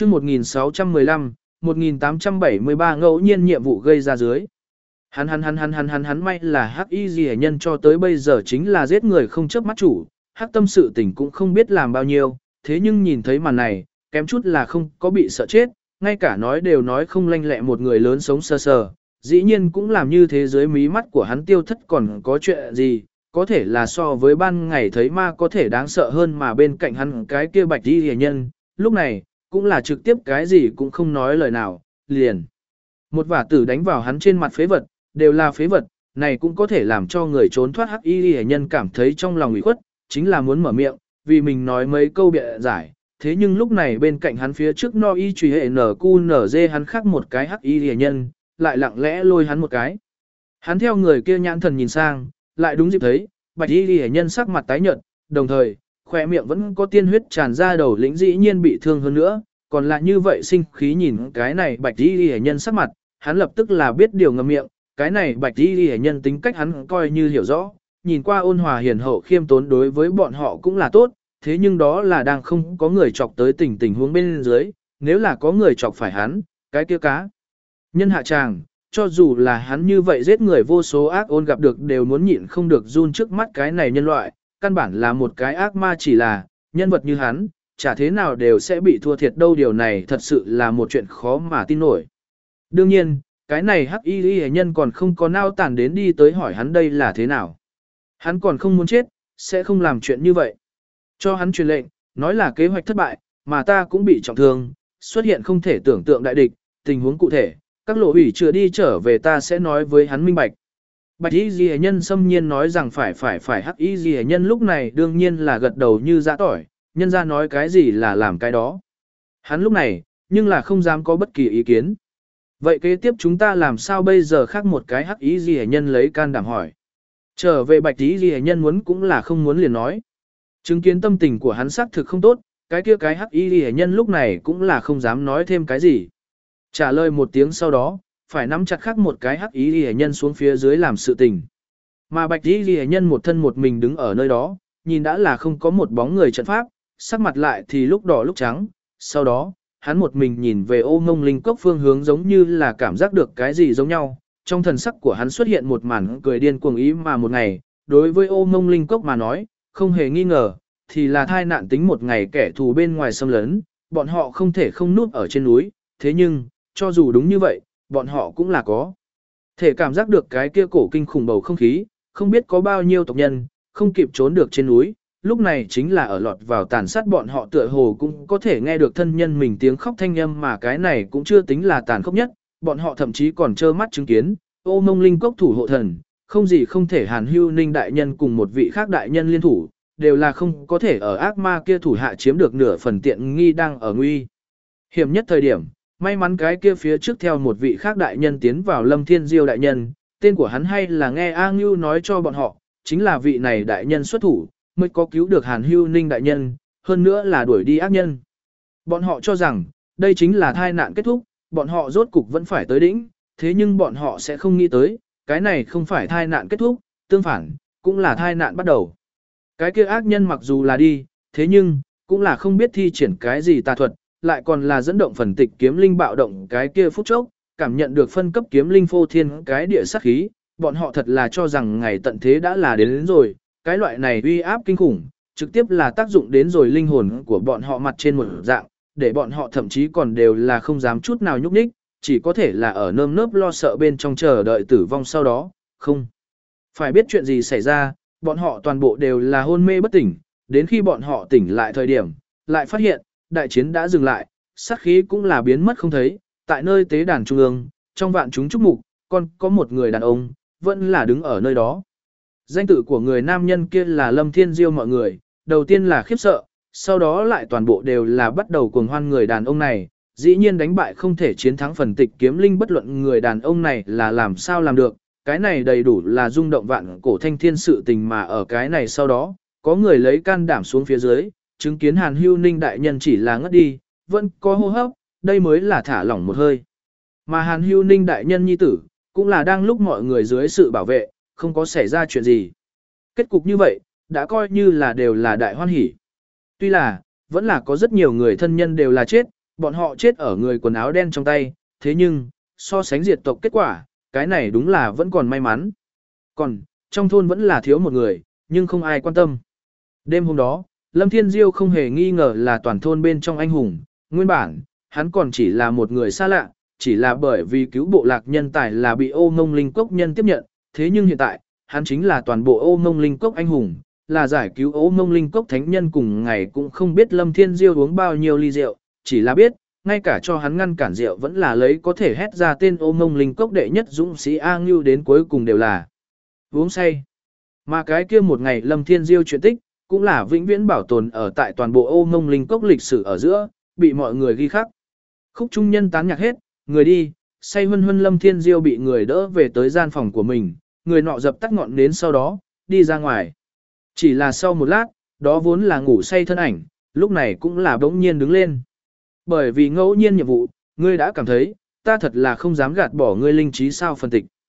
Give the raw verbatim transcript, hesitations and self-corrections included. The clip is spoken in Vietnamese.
chương một nghìn sáu trăm mười lăm, một nghìn tám trăm bảy mươi ba ngẫu nhiên nhiệm vụ gây ra dưới. Hắn hắn hắn hắn hắn hắn hắn may là hắc y ghi nhân cho tới bây giờ chính là giết người không chớp mắt chủ, hắc tâm sự tình cũng không biết làm bao nhiêu, thế nhưng nhìn thấy màn này, kém chút là không có bị sợ chết, ngay cả nói đều nói không lanh lẹ một người lớn sống sơ sờ, dĩ nhiên cũng làm như thế dưới mí mắt của hắn tiêu thất còn có chuyện gì, có thể là so với ban ngày thấy ma có thể đáng sợ hơn mà bên cạnh hắn cái kia bạch y ghi nhân, lúc này, cũng là trực tiếp cái gì cũng không nói lời nào, liền. Một vả tử đánh vào hắn trên mặt phế vật, đều là phế vật, này cũng có thể làm cho người trốn thoát hắc y ghi nhân cảm thấy trong lòng ủy khuất, chính là muốn mở miệng, vì mình nói mấy câu bịa giải. Thế nhưng lúc này bên cạnh hắn phía trước no y truy hệ nở cu nở dê hắn khác một cái hắc y ghi nhân, lại lặng lẽ lôi hắn một cái. Hắn theo người kia nhãn thần nhìn sang, lại đúng dịp thấy, bạch y ghi nhân sắc mặt tái nhợt, đồng thời, khỏe miệng vẫn có tiên huyết tràn ra đầu lĩnh dĩ nhiên bị thương hơn nữa, còn lại như vậy sinh khí nhìn cái này bạch y ghi nhân sắc mặt, hắn lập tức là biết điều ngậm miệng, cái này bạch y ghi nhân tính cách hắn coi như hiểu rõ, nhìn qua ôn hòa hiền hậu khiêm tốn đối với bọn họ cũng là tốt, thế nhưng đó là đang không có người chọc tới tình tình huống bên dưới, nếu là có người chọc phải hắn, cái kia cá. Nhân hạ tràng, cho dù là hắn như vậy giết người vô số ác ôn gặp được đều muốn nhịn không được run trước mắt cái này nhân loại, căn bản là một cái ác ma chỉ là, nhân vật như hắn, chả thế nào đều sẽ bị thua thiệt đâu, điều này thật sự là một chuyện khó mà tin nổi. Đương nhiên, cái này hắc y y nhân còn không có nao tản đến đi tới hỏi hắn đây là thế nào. Hắn còn không muốn chết, sẽ không làm chuyện như vậy. Cho hắn truyền lệnh, nói là kế hoạch thất bại, mà ta cũng bị trọng thương, xuất hiện không thể tưởng tượng đại địch, tình huống cụ thể, các lộ ủy chưa đi trở về ta sẽ nói với hắn minh bạch. Bạch y ghi nhân xâm nhiên nói rằng phải phải phải hắc y ghi nhân lúc này đương nhiên là gật đầu như dã tỏi, nhân ra nói cái gì là làm cái đó. Hắn lúc này, nhưng là không dám có bất kỳ ý kiến. Vậy kế tiếp chúng ta làm sao bây giờ khác một cái hắc y ghi nhân lấy can đảm hỏi. Trở về bạch y ghi nhân muốn cũng là không muốn liền nói. Chứng kiến tâm tình của hắn xác thực không tốt, cái kia cái hắc y ghi nhân lúc này cũng là không dám nói thêm cái gì. Trả lời một tiếng sau đó, phải nắm chặt khắc một cái hắc y ghi nhân xuống phía dưới làm sự tình. Mà bạch y ghi nhân một thân một mình đứng ở nơi đó, nhìn đã là không có một bóng người trận pháp, sắc mặt lại thì lúc đỏ lúc trắng, sau đó, hắn một mình nhìn về ô ngông linh cốc phương hướng giống như là cảm giác được cái gì giống nhau, trong thần sắc của hắn xuất hiện một màn cười điên cuồng ý mà một ngày, đối với ô ngông linh cốc mà nói, không hề nghi ngờ, thì là thai nạn tính một ngày kẻ thù bên ngoài xâm lấn, bọn họ không thể không núp ở trên núi, thế nhưng, cho dù đúng như vậy, bọn họ cũng là có thể cảm giác được cái kia cổ kinh khủng bầu không khí, không biết có bao nhiêu tộc nhân, không kịp trốn được trên núi, lúc này chính là ở lọt vào tàn sát bọn họ tựa hồ cũng có thể nghe được thân nhân mình tiếng khóc thanh âm mà cái này cũng chưa tính là tàn khốc nhất, bọn họ thậm chí còn trơ mắt chứng kiến, ô mông linh cốc thủ hộ thần, không gì không thể hàn hưu ninh đại nhân cùng một vị khác đại nhân liên thủ, đều là không có thể ở ác ma kia thủ hạ chiếm được nửa phần tiện nghi đang ở nguy. Hiểm nhất thời điểm, may mắn cái kia phía trước theo một vị khác đại nhân tiến vào Lâm Thiên Diêu đại nhân, tên của hắn hay là nghe A Ngưu nói cho bọn họ, chính là vị này đại nhân xuất thủ, mới có cứu được Hàn Hưu Ninh đại nhân, hơn nữa là đuổi đi ác nhân. Bọn họ cho rằng, đây chính là tai nạn kết thúc, bọn họ rốt cục vẫn phải tới đỉnh, thế nhưng bọn họ sẽ không nghĩ tới, cái này không phải tai nạn kết thúc, tương phản, cũng là tai nạn bắt đầu. Cái kia ác nhân mặc dù là đi, thế nhưng, cũng là không biết thi triển cái gì tà thuật, lại còn là dẫn động phần tịch kiếm linh bạo động cái kia phút chốc, cảm nhận được phân cấp kiếm linh phô thiên cái địa sát khí, bọn họ thật là cho rằng ngày tận thế đã là đến, đến rồi, cái loại này uy áp kinh khủng, trực tiếp là tác dụng đến rồi linh hồn của bọn họ mặt trên một dạng, để bọn họ thậm chí còn đều là không dám chút nào nhúc nhích, chỉ có thể là ở nơm nớp lo sợ bên trong chờ đợi tử vong sau đó, không. Phải biết chuyện gì xảy ra, bọn họ toàn bộ đều là hôn mê bất tỉnh, đến khi bọn họ tỉnh lại thời điểm, lại phát hiện, đại chiến đã dừng lại, sát khí cũng là biến mất không thấy, tại nơi tế đàn trung ương, trong vạn chúng chúc mục, còn có một người đàn ông, vẫn là đứng ở nơi đó. Danh tự của người nam nhân kia là Lâm Thiên Diêu mọi người, đầu tiên là khiếp sợ, sau đó lại toàn bộ đều là bắt đầu cuồng hoan người đàn ông này, dĩ nhiên đánh bại không thể chiến thắng phần tịch kiếm linh bất luận người đàn ông này là làm sao làm được, cái này đầy đủ là rung động vạn cổ thanh thiên sự tình mà ở cái này sau đó, có người lấy can đảm xuống phía dưới, chứng kiến Hàn Hưu Ninh đại nhân chỉ là ngất đi, vẫn có hô hấp, đây mới là thả lỏng một hơi. Mà Hàn Hưu Ninh đại nhân nhi tử, cũng là đang lúc mọi người dưới sự bảo vệ, không có xảy ra chuyện gì. Kết cục như vậy, đã coi như là đều là đại hoan hỷ. Tuy là, vẫn là có rất nhiều người thân nhân đều là chết, Bọn họ chết ở người quần áo đen trong tay, thế nhưng, so sánh diệt tộc kết quả, cái này đúng là vẫn còn may mắn. Còn, trong thôn vẫn là thiếu một người, nhưng không ai quan tâm. Đêm hôm đó, Lâm Thiên Diêu không hề nghi ngờ là toàn thôn bên trong anh hùng, nguyên bản, hắn còn chỉ là một người xa lạ, chỉ là bởi vì cứu bộ lạc nhân tài là bị ô ngông linh cốc nhân tiếp nhận, thế nhưng hiện tại, hắn chính là toàn bộ ô ngông linh cốc anh hùng, là giải cứu ô ngông linh cốc thánh nhân cùng ngày cũng không biết Lâm Thiên Diêu uống bao nhiêu ly rượu, chỉ là biết, ngay cả cho hắn ngăn cản rượu vẫn là lấy có thể hét ra tên ô ngông linh cốc đệ nhất dũng sĩ A Ngưu đến cuối cùng đều là uống say. Mà cái kia một ngày Lâm Thiên Diêu chuyện tích, cũng là vĩnh viễn bảo tồn ở tại toàn bộ ô ngông linh cốc lịch sử ở giữa, bị mọi người ghi khắc. Khúc trung nhân tán nhạc hết, người đi, say hân hân Lâm Thiên Diêu bị người đỡ về tới gian phòng của mình, người nọ dập tắt ngọn nến sau đó, đi ra ngoài. Chỉ là sau một lát, đó vốn là ngủ say thân ảnh, lúc này cũng là bỗng nhiên đứng lên. Bởi vì ngẫu nhiên nhiệm vụ, ngươi đã cảm thấy, ta thật là không dám gạt bỏ ngươi linh trí sao phân tịch.